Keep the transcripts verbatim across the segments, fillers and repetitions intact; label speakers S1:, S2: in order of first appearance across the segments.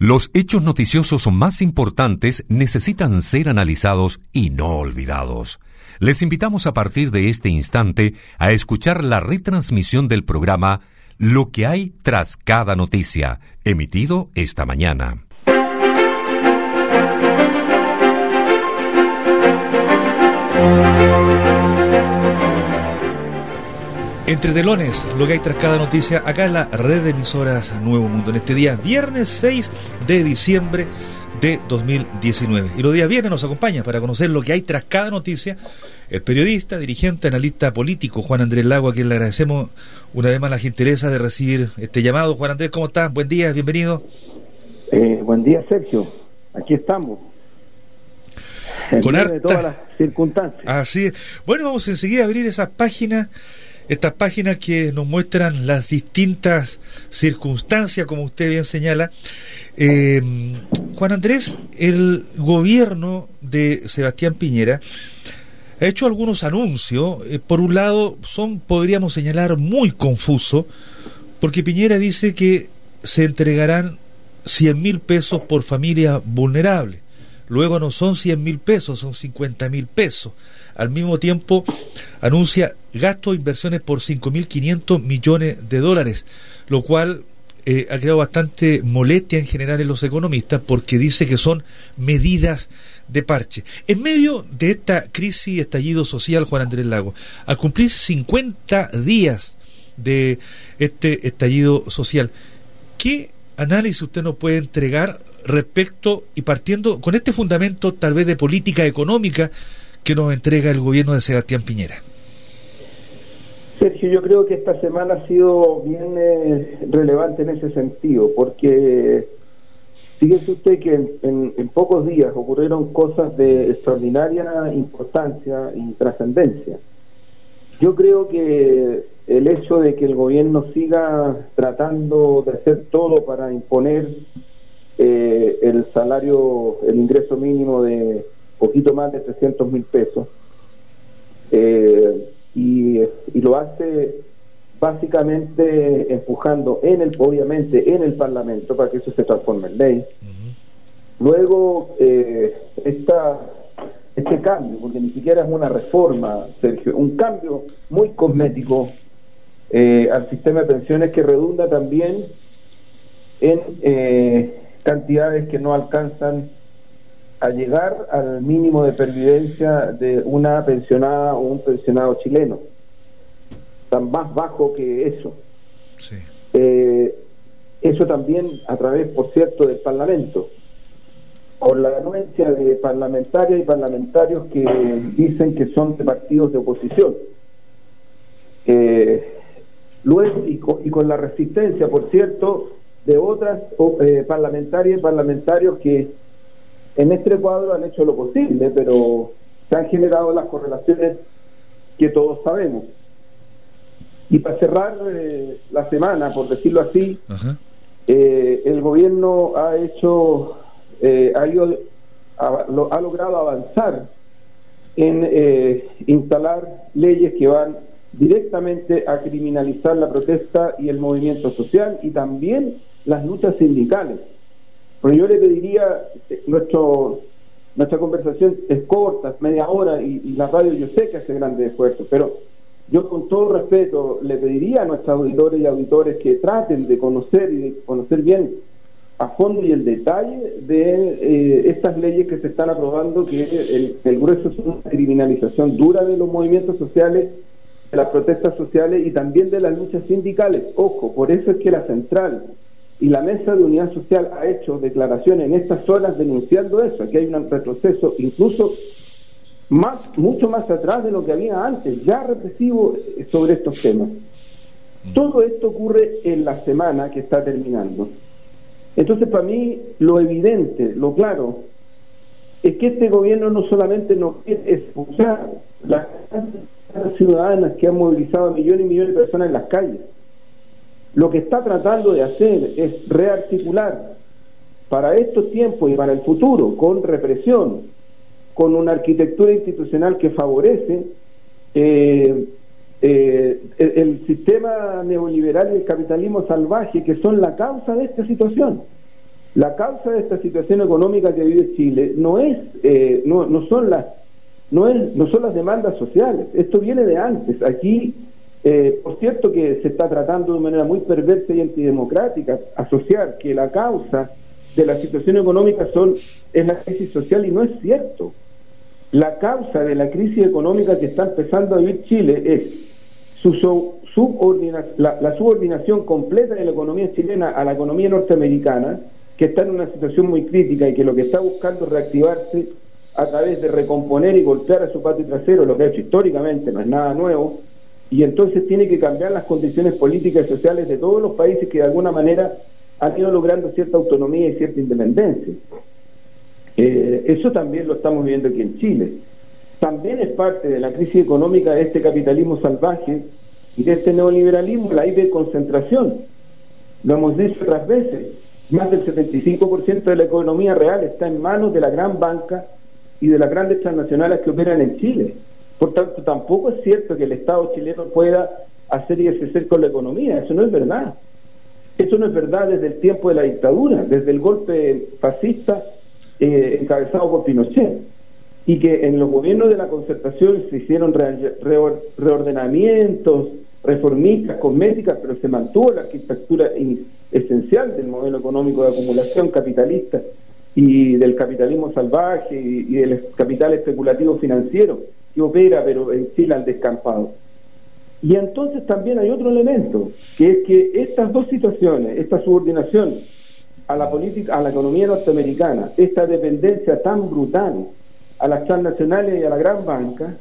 S1: Los hechos noticiosos más importantes necesitan ser analizados y no olvidados. Les invitamos a partir de este instante a escuchar la retransmisión del programa Lo que hay tras cada noticia, emitido esta mañana.
S2: Entre telones, lo que hay tras cada noticia, acá en la red de emisoras Nuevo Mundo, en este día viernes seis de diciembre de dos mil diecinueve. Y los días viernes nos acompaña para conocer lo que hay tras cada noticia el periodista, dirigente, analista político Juan Andrés Lago, a quien le agradecemos una vez más la gentileza de recibir este llamado. Juan Andrés, ¿cómo estás? Buen día, bienvenido.
S3: Eh, buen día, Sergio. Aquí estamos.
S2: Con harta...
S3: de todas las circunstancias.
S2: Así es. Bueno, vamos enseguida a abrir esas páginas, estas páginas que nos muestran las distintas circunstancias, como usted bien señala. Eh, Juan Andrés, el gobierno de Sebastián Piñera ha hecho algunos anuncios. Eh, por un lado, son, podríamos señalar, muy confusos, porque Piñera dice que se entregarán cien mil pesos por familia vulnerable. Luego no son cien mil pesos, son cincuenta mil pesos. Al mismo tiempo anuncia gastos e inversiones por cinco mil quinientos millones de dólares, lo cual eh, ha creado bastante molestia en general en los economistas, porque dice que son medidas de parche. En medio de esta crisis, estallido social, Juan Andrés Lago, al cumplir cincuenta días de este estallido social, ¿qué análisis usted nos puede entregar respecto y partiendo con este fundamento tal vez de política económica que nos entrega el gobierno de Sebastián Piñera?
S3: Sergio, yo creo que esta semana ha sido bien eh, relevante en ese sentido, porque fíjese usted que en, en, en pocos días ocurrieron cosas de extraordinaria importancia y trascendencia. Yo creo que el hecho de que el gobierno siga tratando de hacer todo para imponer eh, el salario, el ingreso mínimo de poquito más de trescientos mil pesos, eh, y, y lo hace básicamente empujando en el, obviamente en el Parlamento para que eso se transforme en ley. Uh-huh. Luego eh, esta este cambio, porque ni siquiera es una reforma, Sergio, un cambio muy cosmético eh, al sistema de pensiones que redunda también en eh, cantidades que no alcanzan a llegar al mínimo de pervivencia de una pensionada o un pensionado chileno, tan más bajo que eso.
S2: Sí.
S3: Eh, eso también a través, por cierto, del Parlamento, por la anuencia de parlamentarias y parlamentarios que dicen que son de partidos de oposición. Eh, luego, y con, y con la resistencia, por cierto, de otras eh, parlamentarias y parlamentarios que en este cuadro han hecho lo posible, pero se han generado las correlaciones que todos sabemos. Y para cerrar eh, la semana, por decirlo así, uh-huh. eh, el gobierno ha hecho... Eh, ha, ido, ha, lo, ha logrado avanzar en eh, instalar leyes que van directamente a criminalizar la protesta y el movimiento social y también las luchas sindicales. Pero yo le pediría, nuestro nuestra conversación es corta, media hora, y, y la radio yo sé que hace grandes esfuerzos, pero yo con todo respeto le pediría a nuestros auditores y auditores que traten de conocer y de conocer bien a fondo y el detalle de eh, estas leyes que se están aprobando, que el, el grueso es una criminalización dura de los movimientos sociales, de las protestas sociales y también de las luchas sindicales. Ojo, por eso es que la Central y la Mesa de Unidad Social ha hecho declaraciones en estas horas denunciando eso, que hay un retroceso incluso más, mucho más atrás de lo que había antes, ya represivo sobre estos temas. Todo esto ocurre en la semana que está terminando. Entonces, para mí, lo evidente, lo claro, es que este gobierno no solamente no quiere expulsar las ciudadanas que han movilizado a millones y millones de personas en las calles. Lo que está tratando de hacer es rearticular para estos tiempos y para el futuro, con represión, con una arquitectura institucional que favorece eh, eh, el, el sistema neoliberal y el capitalismo salvaje, que son la causa de esta situación. La causa de esta situación económica que vive Chile no es, eh, no, no son las, no es, no son las demandas sociales. Esto viene de antes. Aquí, eh, por cierto, que se está tratando de manera muy perversa y antidemocrática asociar que la causa de la situación económica son es la crisis social, y no es cierto. La causa de la crisis económica que está empezando a vivir Chile es su subordina, la, la subordinación completa de la economía chilena a la economía norteamericana, que está en una situación muy crítica y que lo que está buscando es reactivarse a través de recomponer y golpear a su patio trasero, lo que ha hecho históricamente, no es nada nuevo, y entonces tiene que cambiar las condiciones políticas y sociales de todos los países que de alguna manera han ido logrando cierta autonomía y cierta independencia. Eh, eso también lo estamos viendo aquí en Chile. También es parte de la crisis económica de este capitalismo salvaje y de este neoliberalismo, la hiperconcentración. Lo hemos dicho otras veces, más del setenta y cinco por ciento de la economía real está en manos de la gran banca y de las grandes transnacionales que operan en Chile. Por tanto, tampoco es cierto que el Estado chileno pueda hacer y deshacer con la economía. Eso no es verdad. Eso no es verdad desde el tiempo de la dictadura, desde el golpe fascista eh, encabezado por Pinochet, y que en los gobiernos de la concertación se hicieron re re reordenamientos, reformistas, cosméticas, pero se mantuvo la arquitectura esencial del modelo económico de acumulación capitalista y del capitalismo salvaje y, y del capital especulativo financiero que opera, pero en Chile al descampado. Y entonces también hay otro elemento, que es que estas dos situaciones, esta subordinación a la política, a la economía norteamericana, esta dependencia tan brutal a las transnacionales y a la gran banca,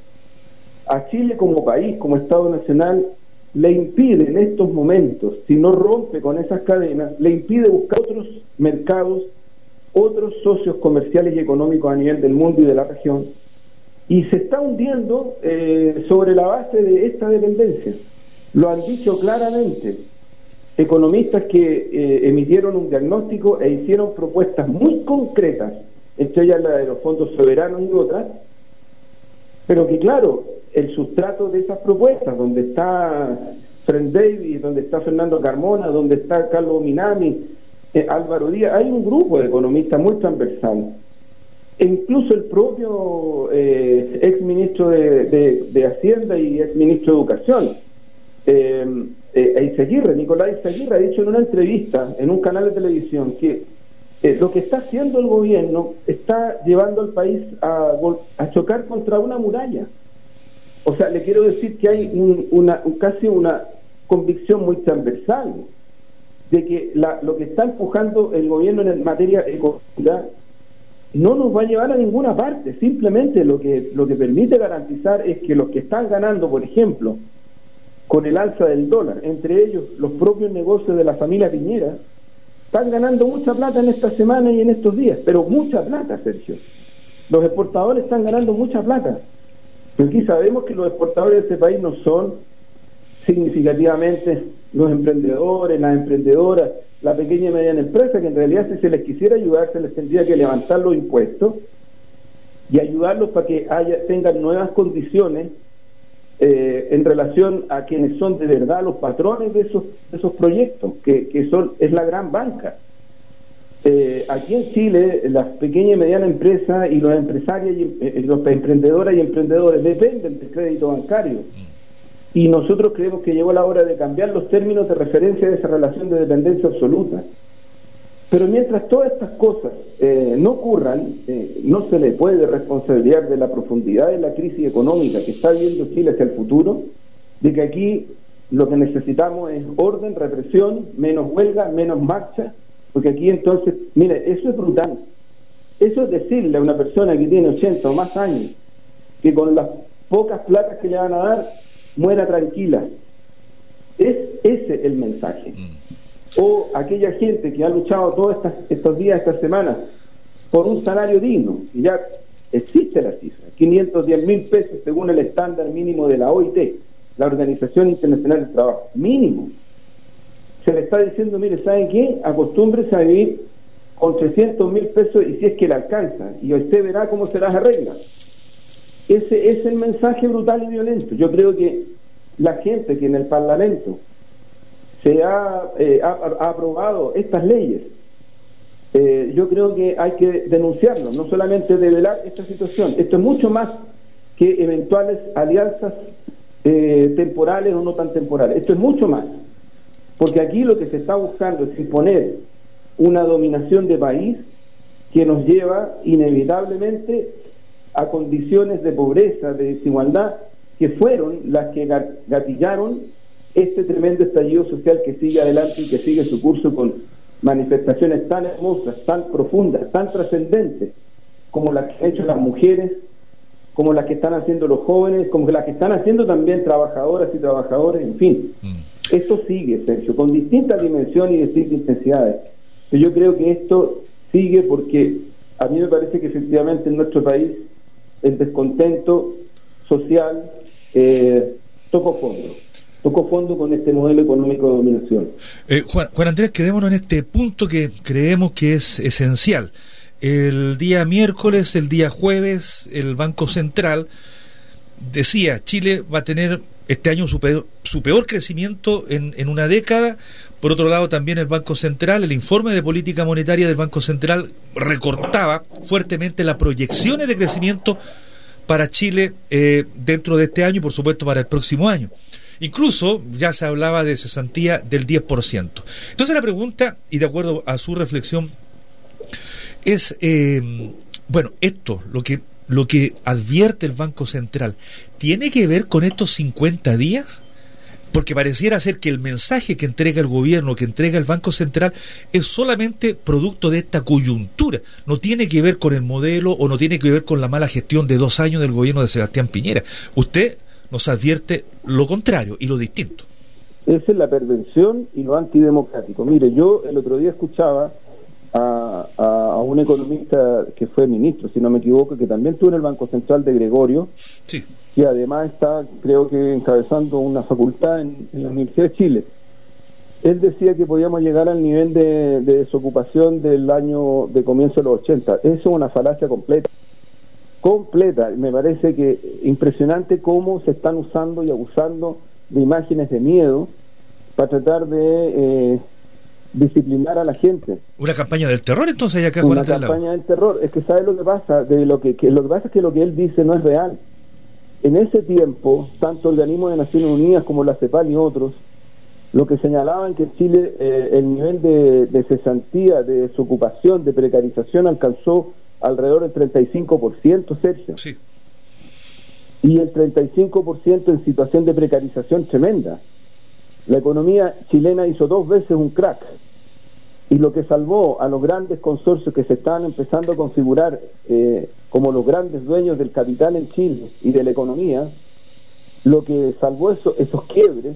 S3: a Chile como país, como Estado nacional, le impide en estos momentos, si no rompe con esas cadenas, le impide buscar otros mercados, otros socios comerciales y económicos a nivel del mundo y de la región, y se está hundiendo eh, sobre la base de esta dependencia. Lo han dicho claramente economistas que eh, emitieron un diagnóstico e hicieron propuestas muy concretas, entre ellas la de los fondos soberanos y otras, pero que claro, el sustrato de esas propuestas, donde está Fred Davis, donde está Fernando Carmona, donde está Carlos Minami, eh, Álvaro Díaz, hay un grupo de economistas muy transversal. E incluso el propio eh, ex ministro de, de, de Hacienda y ex ministro de Educación, eh, eh, Izaguirre, Nicolás Izaguirre, ha dicho en una entrevista en un canal de televisión que eh, lo que está haciendo el gobierno está llevando al país a, a chocar contra una muralla. O sea, le quiero decir que hay un, una, un, casi una convicción muy transversal de que la, lo que está empujando el gobierno en materia económica no nos va a llevar a ninguna parte. Simplemente lo que lo que permite garantizar es que los que están ganando, por ejemplo, con el alza del dólar, entre ellos los propios negocios de la familia Piñera, están ganando mucha plata en esta semana y en estos días, pero mucha plata, Sergio. Los exportadores están ganando mucha plata. Pero aquí sabemos que los exportadores de este país no son significativamente los emprendedores, las emprendedoras, la pequeña y mediana empresa, que en realidad si se les quisiera ayudar, se les tendría que levantar los impuestos y ayudarlos para que haya, tengan nuevas condiciones eh, en relación a quienes son de verdad los patrones de esos, de esos proyectos, que, que son es la gran banca. Eh, aquí en Chile, las pequeñas y medianas empresas y los empresarios y eh, los emprendedoras y emprendedores dependen del crédito bancario. Y nosotros creemos que llegó la hora de cambiar los términos de referencia de esa relación de dependencia absoluta. Pero mientras todas estas cosas eh, no ocurran, eh, no se le puede responsabilizar de la profundidad de la crisis económica que está viviendo Chile hacia el futuro, de que aquí lo que necesitamos es orden, represión, menos huelga, menos marcha, porque aquí entonces, mire, eso es brutal. Eso es decirle a una persona que tiene ochenta o más años, que con las pocas platas que le van a dar, muera tranquila. Es ese el mensaje. O aquella gente que ha luchado todos estas, estos días, estas semanas, por un salario digno, y ya existe la cifra, quinientos diez mil pesos según el estándar mínimo de la O I T, la Organización Internacional del Trabajo, mínimo. Se le está diciendo, mire, ¿saben qué? Acostúmbrese a vivir con trescientos mil pesos y si es que le alcanza, y usted verá cómo se las arregla. Ese es el mensaje brutal y violento. Yo creo que la gente que en el Parlamento se ha, eh, ha, ha aprobado estas leyes eh, yo creo que hay que denunciarlo, no solamente develar esta situación. Esto es mucho más que eventuales alianzas eh, temporales o no tan temporales. Esto es mucho más, porque aquí lo que se está buscando es imponer una dominación de país que nos lleva inevitablemente a condiciones de pobreza, de desigualdad, que fueron las que gatillaron este tremendo estallido social que sigue adelante y que sigue su curso con manifestaciones tan hermosas, tan profundas, tan trascendentes, como las que han hecho las mujeres, como las que están haciendo los jóvenes, como las que están haciendo también trabajadoras y trabajadores, en fin. Mm. Esto sigue, Sergio, con distintas dimensiones y distintas intensidades. Pero yo creo que esto sigue porque a mí me parece que efectivamente en nuestro país el descontento social eh, tocó fondo. Tocó fondo con este modelo económico de dominación.
S2: Eh, Juan, Juan Andrés, quedémonos en este punto que creemos que es esencial. El día miércoles, el día jueves, el Banco Central decía, Chile va a tener este año su peor, su peor crecimiento en, en una década. Por otro lado, también el Banco Central, el informe de política monetaria del Banco Central recortaba fuertemente las proyecciones de crecimiento para Chile eh, dentro de este año y por supuesto para el próximo año. Incluso ya se hablaba de cesantía del diez por ciento. Entonces la pregunta, y de acuerdo a su reflexión, es, eh, bueno, esto, lo que, lo que advierte el Banco Central, ¿tiene que ver con estos cincuenta días? Porque pareciera ser que el mensaje que entrega el gobierno, que entrega el Banco Central, es solamente producto de esta coyuntura. No tiene que ver con el modelo o no tiene que ver con la mala gestión de dos años del gobierno de Sebastián Piñera. Usted nos advierte lo contrario y lo distinto.
S3: Esa es la perversión y lo antidemocrático. Mire, yo el otro día escuchaba a, a, a un economista que fue ministro, si no me equivoco, que también estuvo en el Banco Central, de Gregorio, sí, que además está, creo que, encabezando una facultad en, en la Universidad de Chile. Él decía que podíamos llegar al nivel de, de desocupación del año de comienzo de los ochenta. Eso es una falacia completa. completa. Me parece que impresionante cómo se están usando y abusando de imágenes de miedo para tratar de eh, disciplinar a la gente.
S2: Una campaña del terror, entonces, ya que
S3: una campaña del terror. Es que sabe lo que pasa, de lo que, que lo que pasa es que lo que él dice no es real. En ese tiempo, tanto organismos de Naciones Unidas como la CEPAL y otros, lo que señalaban que en Chile eh, el nivel de, de cesantía, de desocupación, de precarización alcanzó alrededor del treinta y cinco por ciento, Sergio.
S2: Sí.
S3: Y el treinta y cinco por ciento en situación de precarización tremenda. La economía chilena hizo dos veces un crack. Y lo que salvó a los grandes consorcios que se están empezando a configurar eh, como los grandes dueños del capital en Chile y de la economía, lo que salvó eso, esos quiebres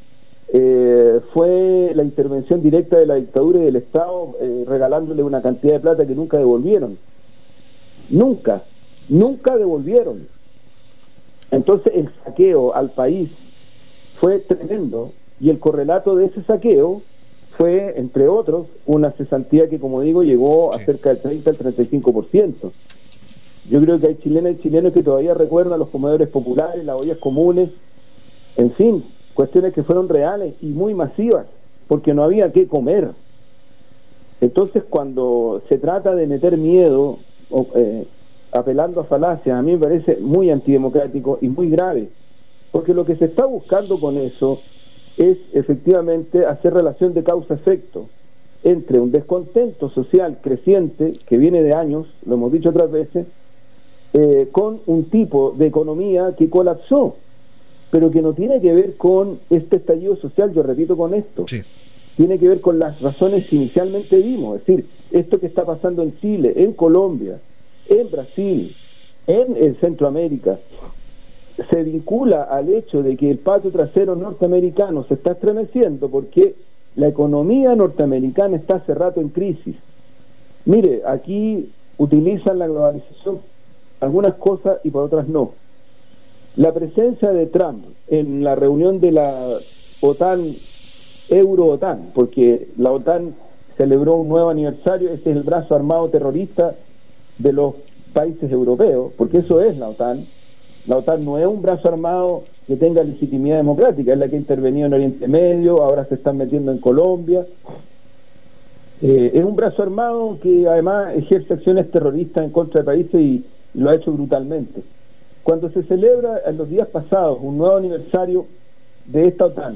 S3: eh, fue la intervención directa de la dictadura y del Estado, eh, regalándole una cantidad de plata que nunca devolvieron. Nunca, nunca devolvieron. Entonces el saqueo al país fue tremendo, y el correlato de ese saqueo fue, entre otros, una cesantía que, como digo, llegó a cerca del treinta al treinta y cinco por ciento. Yo creo que hay chilenas y chilenos que todavía recuerdan los comedores populares, las ollas comunes, en fin, cuestiones que fueron reales y muy masivas, porque no había qué comer. Entonces, cuando se trata de meter miedo, o, eh, apelando a falacias, a mí me parece muy antidemocrático y muy grave, porque lo que se está buscando con eso es efectivamente hacer relación de causa-efecto entre un descontento social creciente que viene de años, lo hemos dicho otras veces, eh, con un tipo de economía que colapsó, pero que no tiene que ver con este estallido social, yo repito con esto, sí. Tiene que ver con las razones que inicialmente vimos, es decir, esto que está pasando en Chile, en Colombia, en Brasil, en, en Centroamérica, se vincula al hecho de que el patio trasero norteamericano se está estremeciendo porque la economía norteamericana está hace rato en crisis. Mire, aquí utilizan la globalización algunas cosas y por otras no. La presencia de Trump en la reunión de la OTAN, Euro-OTAN, porque la OTAN celebró un nuevo aniversario, este es el brazo armado terrorista de los países europeos, porque eso es la OTAN. La OTAN no es un brazo armado que tenga legitimidad democrática, es la que ha intervenido en Oriente Medio, ahora se están metiendo en Colombia. Eh, es un brazo armado que además ejerce acciones terroristas en contra de países y lo ha hecho brutalmente. Cuando se celebra en los días pasados un nuevo aniversario de esta OTAN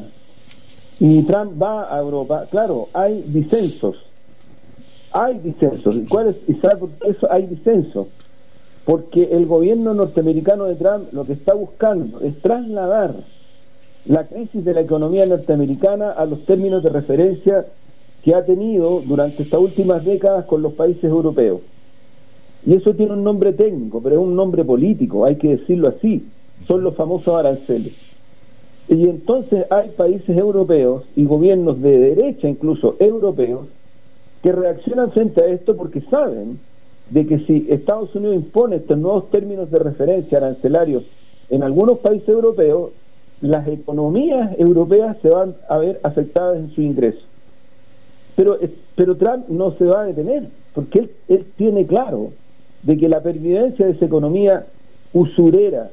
S3: y Trump va a Europa, claro, hay disensos, hay disensos. ¿Y cuál es? ¿Y sabe por qué eso hay disensos? Porque el gobierno norteamericano de Trump lo que está buscando es trasladar la crisis de la economía norteamericana a los términos de referencia que ha tenido durante estas últimas décadas con los países europeos. Y eso tiene un nombre técnico, pero es un nombre político, hay que decirlo así, son los famosos aranceles. Y entonces hay países europeos y gobiernos de derecha, incluso europeos, que reaccionan frente a esto porque saben de que si Estados Unidos impone estos nuevos términos de referencia arancelarios en algunos países europeos, las economías europeas se van a ver afectadas en su ingreso. Pero, pero Trump no se va a detener, porque él, él tiene claro de que la pervivencia de esa economía usurera,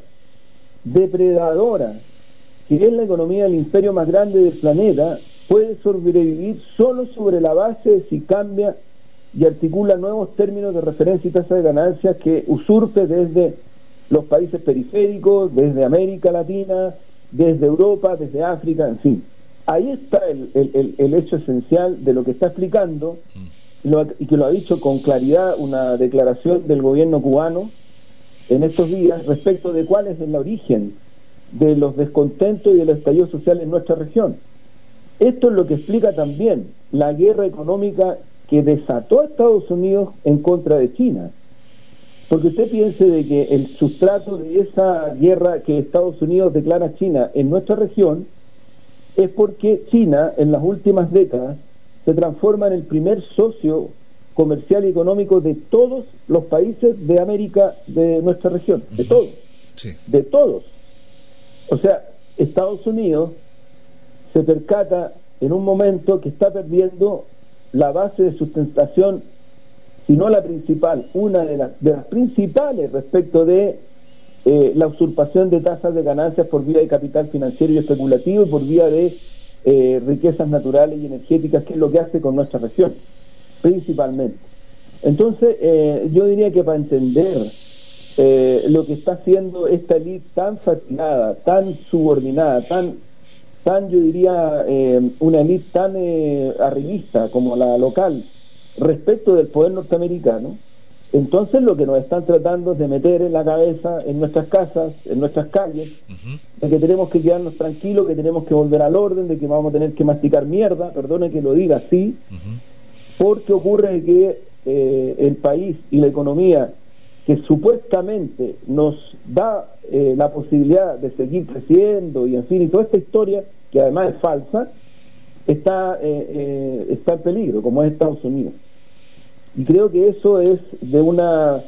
S3: depredadora, que es la economía del imperio más grande del planeta, puede sobrevivir solo sobre la base de si cambia y articula nuevos términos de referencia y tasa de ganancias que usurpe desde los países periféricos, desde América Latina, desde Europa, desde África, en fin. Ahí está el, el, el, el hecho esencial de lo que está explicando, lo, y que lo ha dicho con claridad una declaración del gobierno cubano en estos días respecto de cuál es el origen de los descontentos y del estallido social en nuestra región. Esto es lo que explica también la guerra económica que desató a Estados Unidos en contra de China. Porque usted piense de que el sustrato de esa guerra que Estados Unidos declara a China en nuestra región es porque China en las últimas décadas se transforma en el primer socio comercial y económico de todos los países de América, de nuestra región, de todos,
S2: sí.
S3: de todos. O sea, Estados Unidos se percata en un momento que está perdiendo la base de sustentación, si no la principal, una de las, de las principales respecto de eh, la usurpación de tasas de ganancias por vía de capital financiero y especulativo y por vía de eh, riquezas naturales y energéticas, que es lo que hace con nuestra región, principalmente. Entonces, eh, yo diría que para entender eh, lo que está haciendo esta élite tan fatigada, tan subordinada, tan, tan yo diría, eh, una élite tan eh, arribista como la local, respecto del poder norteamericano, entonces lo que nos están tratando es de meter en la cabeza, en nuestras casas, en nuestras calles, uh-huh. de que tenemos que quedarnos tranquilos, que tenemos que volver al orden, de que vamos a tener que masticar mierda, perdone que lo diga así, uh-huh. porque ocurre que eh, el país y la economía que supuestamente nos da eh, la posibilidad de seguir creciendo y en fin, y toda esta historia, que además es falsa, está eh, eh, está en peligro, como es Estados Unidos. Y creo que eso es de una,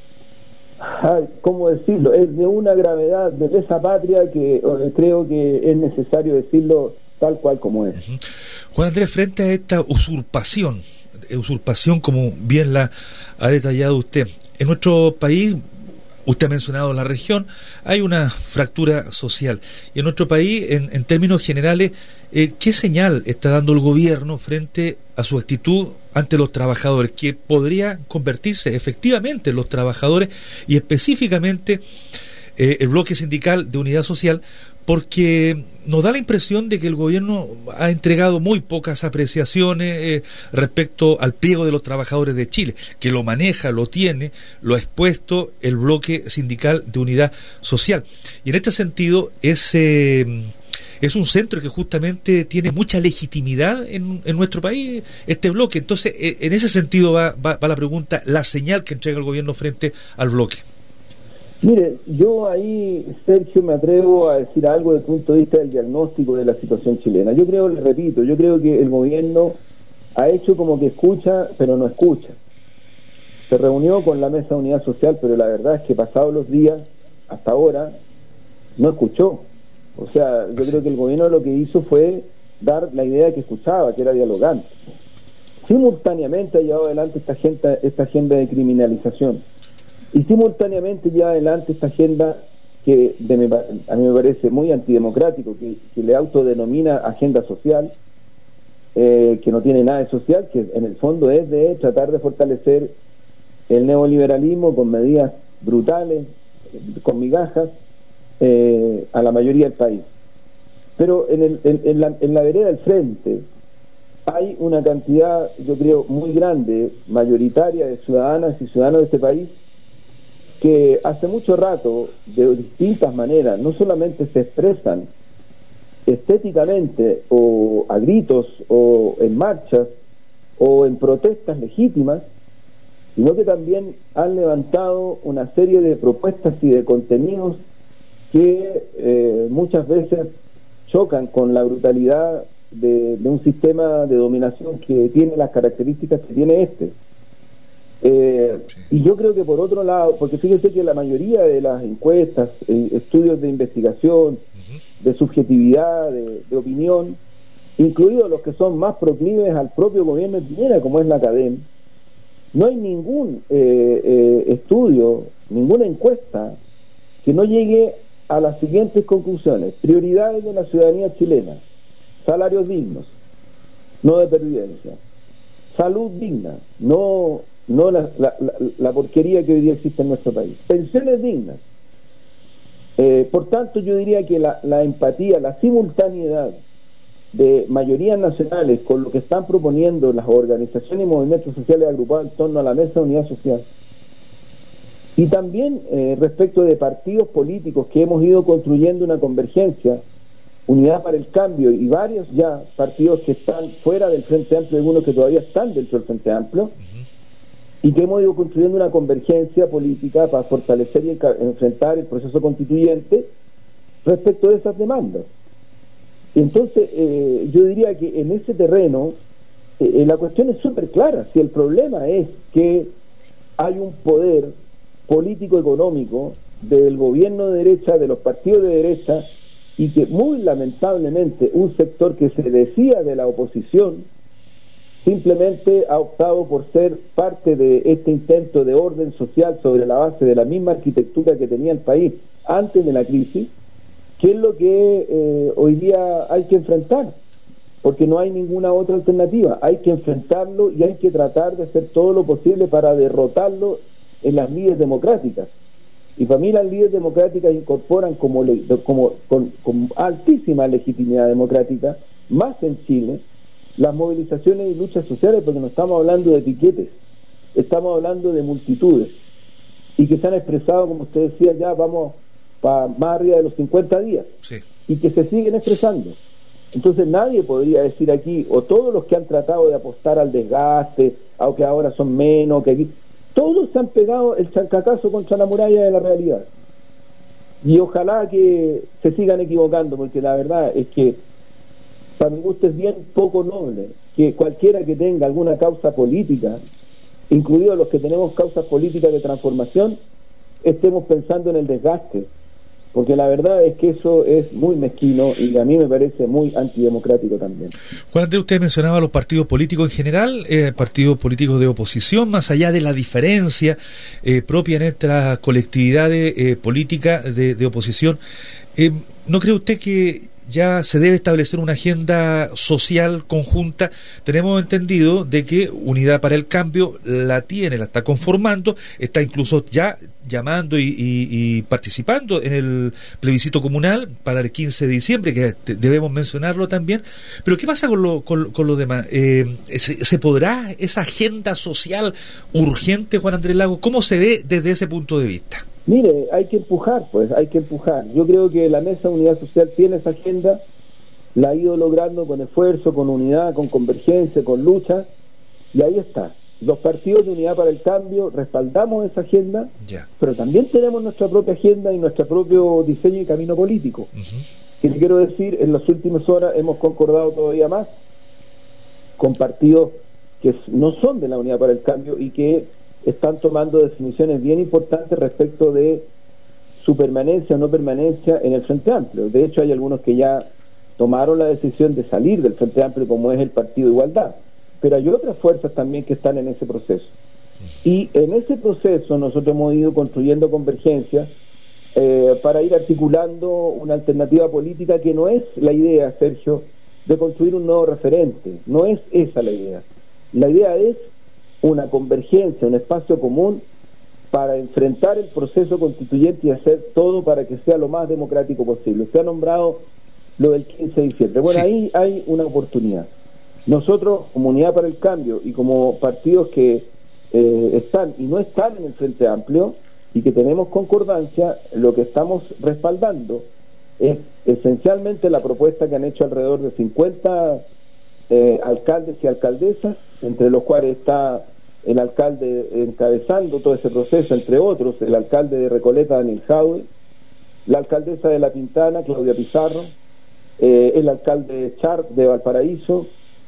S3: ¿cómo decirlo? Es de una gravedad de esa patria que eh, creo que es necesario decirlo tal cual como es.
S2: Uh-huh. Juan Andrés, frente a esta usurpación, usurpación como bien la ha detallado usted, en nuestro país, usted ha mencionado la región, hay una fractura social. Y en nuestro país, en, en términos generales, eh, ¿qué señal está dando el gobierno frente a su actitud ante los trabajadores? Que podría convertirse efectivamente en los trabajadores y específicamente eh, el bloque sindical de Unidad Social, porque nos da la impresión de que el gobierno ha entregado muy pocas apreciaciones eh, respecto al pliego de los trabajadores de Chile, que lo maneja, lo tiene, lo ha expuesto el bloque sindical de Unidad Social. Y en este sentido, es, eh, es un centro que justamente tiene mucha legitimidad en, en nuestro país, este bloque. Entonces, eh, en ese sentido va, va, va la pregunta, la señal que entrega el gobierno frente al bloque.
S3: Mire, yo ahí, Sergio, me atrevo a decir algo desde el punto de vista del diagnóstico de la situación chilena. Yo creo, le repito, yo creo que el gobierno ha hecho como que escucha, pero no escucha. Se reunió con la Mesa de Unidad Social, pero la verdad es que pasados los días, hasta ahora, no escuchó. O sea, yo creo que el gobierno lo que hizo fue dar la idea que escuchaba, que era dialogante. Simultáneamente ha llevado adelante esta agenda, esta agenda de criminalización. Y simultáneamente lleva adelante esta agenda que de me, a mí me parece muy antidemocrático, que, que le autodenomina agenda social, eh, que no tiene nada de social, que en el fondo es de tratar de fortalecer el neoliberalismo con medidas brutales, con migajas, eh, a la mayoría del país. Pero en, el, en, en, la, en la vereda del frente hay una cantidad, yo creo, muy grande, mayoritaria de ciudadanas y ciudadanos de este país, que hace mucho rato, de distintas maneras, no solamente se expresan estéticamente o a gritos o en marchas o en protestas legítimas, sino que también han levantado una serie de propuestas y de contenidos que eh, muchas veces chocan con la brutalidad de, de un sistema de dominación que tiene las características que tiene este. Eh, y yo creo que por otro lado, porque fíjense que la mayoría de las encuestas, eh, estudios de investigación, de subjetividad, de, de opinión, incluidos los que son más proclives al propio gobierno de Piñera, como es la Academ, no hay ningún eh, eh, estudio, ninguna encuesta que no llegue a las siguientes conclusiones: prioridades de la ciudadanía chilena, salarios dignos, no de pervivencia, salud digna, no no la, la, la, la porquería que hoy día existe en nuestro país, pensiones dignas. Eh, por tanto, yo diría que la, la empatía, la simultaneidad de mayorías nacionales con lo que están proponiendo las organizaciones y movimientos sociales agrupados en torno a la mesa de unidad social, y también eh, respecto de partidos políticos que hemos ido construyendo una convergencia, Unidad para el Cambio y varios ya partidos que están fuera del Frente Amplio y algunos que todavía están dentro del Frente Amplio, uh-huh. y que hemos ido construyendo una convergencia política para fortalecer y enfrentar el proceso constituyente respecto de esas demandas. Entonces, eh, yo diría que en ese terreno eh, la cuestión es súper clara. Si el problema es que hay un poder político-económico del gobierno de derecha, de los partidos de derecha, y que muy lamentablemente un sector que se decía de la oposición simplemente ha optado por ser parte de este intento de orden social sobre la base de la misma arquitectura que tenía el país antes de la crisis, que es lo que eh, hoy día hay que enfrentar, porque no hay ninguna otra alternativa. Hay que enfrentarlo y hay que tratar de hacer todo lo posible para derrotarlo en las líderes democráticas. Y para mí las líderes democráticas incorporan como, le, como con, con altísima legitimidad democrática, más en Chile, las movilizaciones y luchas sociales, porque no estamos hablando de piquetes, estamos hablando de multitudes, y que se han expresado, como usted decía, ya vamos para más arriba de los cincuenta días, sí. y que se siguen expresando. Entonces nadie podría decir aquí, o todos los que han tratado de apostar al desgaste, aunque ahora son menos, que aquí, todos se han pegado el chancacazo contra la muralla de la realidad. Y ojalá que se sigan equivocando, porque la verdad es que para mi gusto es bien poco noble que cualquiera que tenga alguna causa política, incluidos los que tenemos causas políticas de transformación, estemos pensando en el desgaste, porque la verdad es que eso es muy mezquino y a mí me parece muy antidemocrático también.
S2: Juan Andrés, usted mencionaba los partidos políticos en general, eh, partidos políticos de oposición, más allá de la diferencia eh, propia en nuestras colectividades eh, políticas de, de oposición. Eh, ¿No cree usted que ya se debe establecer una agenda social conjunta? Tenemos entendido de que Unidad para el Cambio la tiene, la está conformando, está incluso ya llamando y, y, y participando en el plebiscito comunal para el quince de diciembre, que debemos mencionarlo también. Pero ¿qué pasa con lo, con, con lo demás? Eh, ¿se, ¿Se podrá esa agenda social urgente, Juan Andrés Lagos? ¿Cómo se ve desde ese punto de vista?
S3: Mire, hay que empujar, pues, hay que empujar. Yo creo que la Mesa de Unidad Social tiene esa agenda, la ha ido logrando con esfuerzo, con unidad, con convergencia, con lucha, y ahí está. Los partidos de Unidad para el Cambio respaldamos esa agenda, yeah. pero también tenemos nuestra propia agenda y nuestro propio diseño y camino político. Uh-huh. Que le quiero decir, en las últimas horas hemos concordado todavía más con partidos que no son de la Unidad para el Cambio y que están tomando definiciones bien importantes respecto de su permanencia o no permanencia en el Frente Amplio. De hecho, hay algunos que ya tomaron la decisión de salir del Frente Amplio, como es el Partido de Igualdad, pero hay otras fuerzas también que están en ese proceso. Y en ese proceso nosotros hemos ido construyendo convergencia eh, para ir articulando una alternativa política que no es la idea, Sergio, de construir un nuevo referente. No es esa la idea. La idea es una convergencia, un espacio común para enfrentar el proceso constituyente y hacer todo para que sea lo más democrático posible. Usted ha nombrado lo del quince de diciembre. Bueno, sí. Ahí hay una oportunidad. Nosotros, como Unidad para el Cambio y como partidos que eh, están y no están en el Frente Amplio y que tenemos concordancia, lo que estamos respaldando es esencialmente la propuesta que han hecho alrededor de cincuenta eh, alcaldes y alcaldesas, entre los cuales está el alcalde encabezando todo ese proceso, entre otros, el alcalde de Recoleta, Daniel Jadue, la alcaldesa de La Pintana, Claudia Pizarro, eh, el alcalde de Char de Valparaíso,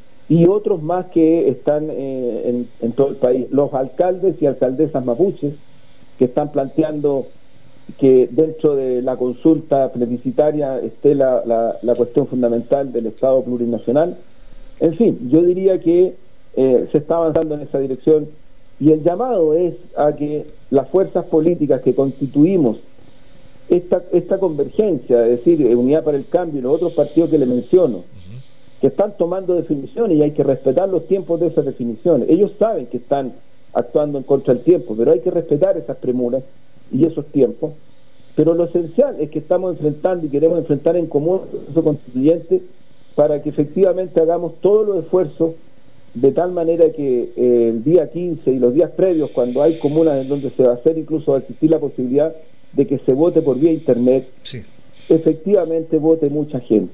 S3: y otros más que están eh, en, en todo el país. Los alcaldes y alcaldesas mapuches, que están planteando que dentro de la consulta plebiscitaria esté la, la, la cuestión fundamental del Estado plurinacional. En fin, yo diría que eh, se está avanzando en esa dirección, y el llamado es a que las fuerzas políticas que constituimos esta, esta convergencia, es decir, Unidad para el Cambio y los otros partidos que le menciono, uh-huh, que están tomando definiciones, y hay que respetar los tiempos de esas definiciones. Ellos saben que están actuando en contra del tiempo, pero hay que respetar esas premuras y esos tiempos. Pero lo esencial es que estamos enfrentando y queremos enfrentar en común el proceso constituyente para que efectivamente hagamos todos los esfuerzos de tal manera que eh, el día quince y los días previos, cuando hay comunas en donde se va a hacer, incluso va a existir la posibilidad de que se vote por vía internet, sí, efectivamente vote mucha gente.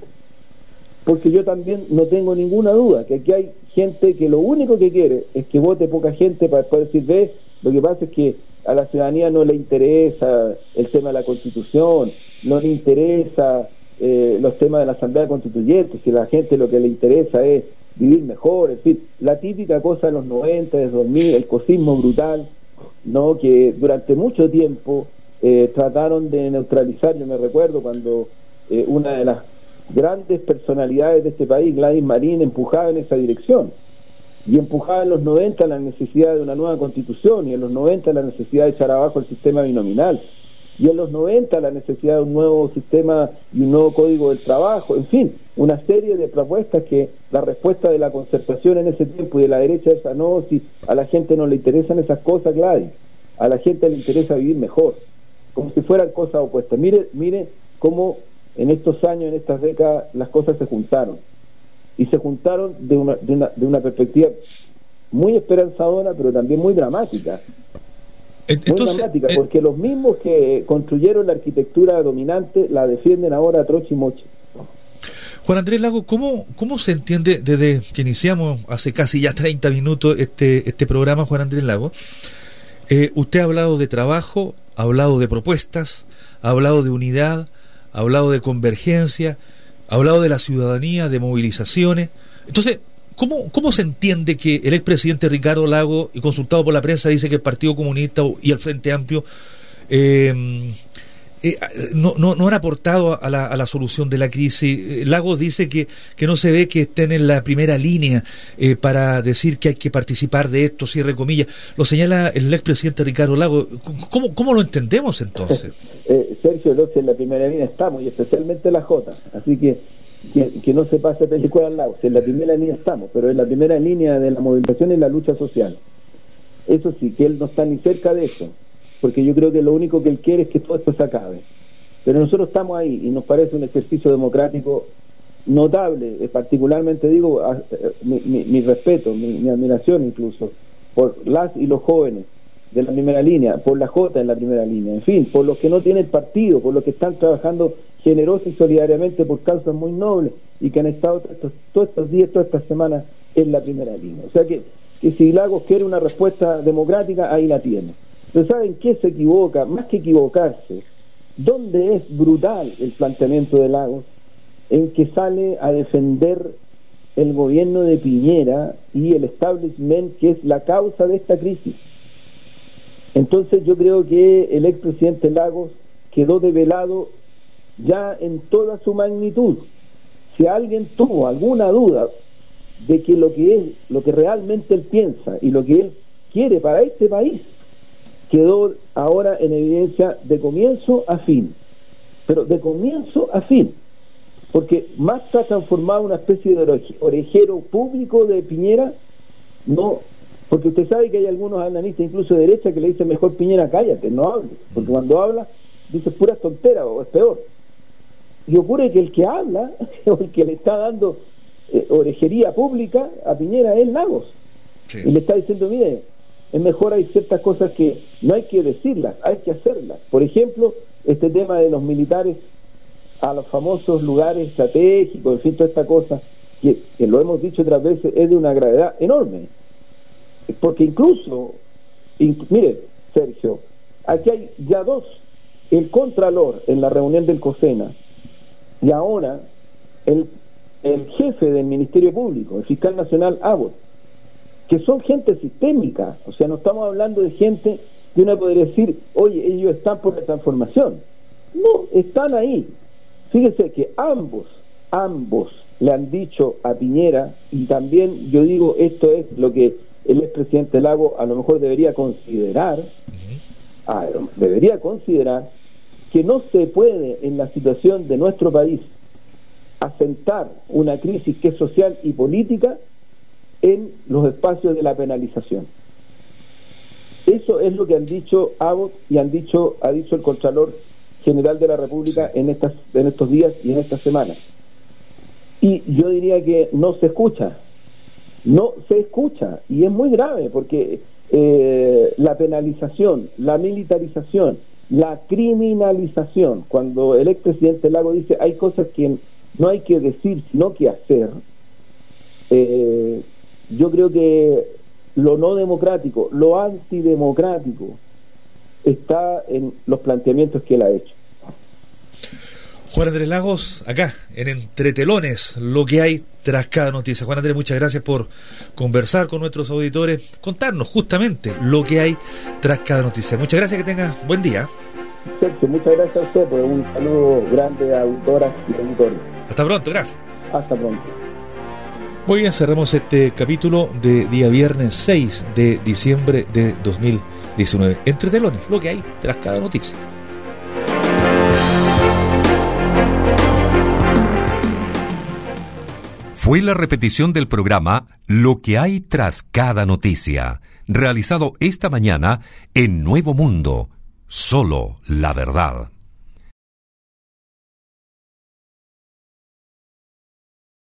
S3: Porque yo también no tengo ninguna duda que aquí hay gente que lo único que quiere es que vote poca gente para poder decir, ve, lo que pasa es que a la ciudadanía no le interesa el tema de la Constitución, no le interesa eh, los temas de la Asamblea Constituyente, si a la gente lo que le interesa es vivir mejor, en fin, la típica cosa de los noventa, de dos mil, el cosismo brutal, no, que durante mucho tiempo eh, trataron de neutralizar. Yo me recuerdo cuando eh, una de las grandes personalidades de este país, Gladys Marín, empujaba en esa dirección, y empujaba en los noventa la necesidad de una nueva constitución, y en los noventa la necesidad de echar abajo el sistema binominal, y en los noventa la necesidad de un nuevo sistema y un nuevo código del trabajo, en fin, una serie de propuestas que la respuesta de la concertación en ese tiempo y de la derecha es: no, si a la gente no le interesan esas cosas, Gladys, a la gente le interesa vivir mejor, como si fueran cosas opuestas. Mire, mire cómo en estos años, en estas décadas, las cosas se juntaron, y se juntaron de una, de una, de una perspectiva muy esperanzadora, pero también muy dramática. Entonces, muy dramática, eh, porque los mismos que construyeron la arquitectura dominante la defienden ahora a troche y moche.
S2: Juan Andrés Lagos, ¿cómo, cómo se entiende desde que iniciamos hace casi ya treinta minutos este, este programa, Juan Andrés Lagos? Eh, usted ha hablado de trabajo, ha hablado de propuestas, ha hablado de unidad, ha hablado de convergencia, ha hablado de la ciudadanía, de movilizaciones. Entonces, ¿cómo, cómo se entiende que el expresidente Ricardo Lagos, y consultado por la prensa, dice que el Partido Comunista y el Frente Amplio eh, eh, no, no, no han aportado a la, a la solución de la crisis? Lagos dice que, que no se ve que estén en la primera línea eh, para decir que hay que participar de esto, cierre comillas. Lo señala el expresidente Ricardo Lagos. ¿Cómo, cómo lo entendemos entonces?
S3: eh, Sergio, lo que en la primera línea estamos, y especialmente la Jota, así que Que, que no se pase película al lado. Si en la primera línea estamos, pero en la primera línea de la movilización y la lucha social. Eso sí, que él no está ni cerca de eso, porque yo creo que lo único que él quiere es que todo esto se acabe. Pero nosotros estamos ahí, y nos parece un ejercicio democrático notable, eh, particularmente digo, a, eh, mi, mi, mi respeto, mi, mi admiración incluso, por las y los jóvenes de la primera línea, por la Jota en la primera línea, en fin, por los que no tienen partido, por los que están trabajando generosa y solidariamente por causas muy nobles, y que han estado estos, todos estos días, todas estas semanas en la primera línea. O sea que, que si Lagos quiere una respuesta democrática, ahí la tiene. Pero ¿saben qué se equivoca? Más que equivocarse, ¿dónde es brutal el planteamiento de Lagos? En que sale a defender el gobierno de Piñera y el establishment, que es la causa de esta crisis. Entonces yo creo que el expresidente Lagos quedó develado ya en toda su magnitud. Si alguien tuvo alguna duda de que lo que es, lo que realmente él piensa y lo que él quiere para este país, quedó ahora en evidencia de comienzo a fin, pero de comienzo a fin, porque más está transformado en una especie de orejero público de Piñera, no, porque usted sabe que hay algunos analistas, incluso de derecha, que le dicen mejor Piñera, cállate, no hables, porque cuando habla dice puras tonteras, o es peor. Y ocurre que el que habla, o el que le está dando eh, orejería pública a Piñera es Lagos, sí. Y le está diciendo, mire, es mejor, hay ciertas cosas que no hay que decirlas, hay que hacerlas. Por ejemplo, este tema de los militares a los famosos lugares estratégicos, en fin, toda esta cosa, que, que lo hemos dicho otras veces, es de una gravedad enorme. Porque incluso, inc- mire, Sergio, aquí hay ya dos, el Contralor en la reunión del COSENA, y ahora el, el jefe del Ministerio Público, el fiscal nacional Abbott, que son gente sistémica, o sea, no estamos hablando de gente que uno podría decir, oye, ellos están por la transformación. No, están ahí. Fíjese que ambos, ambos le han dicho a Piñera, y también yo digo, esto es lo que el expresidente Lagos a lo mejor debería considerar, ah, debería considerar que no se puede en la situación de nuestro país asentar una crisis que es social y política en los espacios de la penalización. Eso es lo que han dicho Abbott y han dicho ha dicho el Contralor General de la República, sí, en estas en estos días y en estas semanas. Y yo diría que no se escucha, no se escucha, y es muy grave porque eh, la penalización, la militarización, la criminalización, cuando el expresidente Lagos dice hay cosas que no hay que decir sino que hacer, eh, yo creo que lo no democrático, lo antidemocrático está en los planteamientos que él ha hecho.
S2: Juan Andrés Lagos, acá en Entre Telones, lo que hay tras cada noticia. Juan Andrés, muchas gracias por conversar con nuestros auditores, contarnos justamente lo que hay tras cada noticia. Muchas gracias, que tenga buen día.
S3: Sergio, muchas gracias a usted, por un saludo grande a auditoras y auditores.
S2: Hasta pronto, gracias.
S3: Hasta pronto.
S2: Muy bien, cerramos este capítulo de día viernes seis de diciembre de dos mil diecinueve. Entre Telones, lo que hay tras cada noticia.
S1: Fue la repetición del programa Lo que hay tras cada noticia, realizado esta mañana en Nuevo Mundo. Solo la verdad.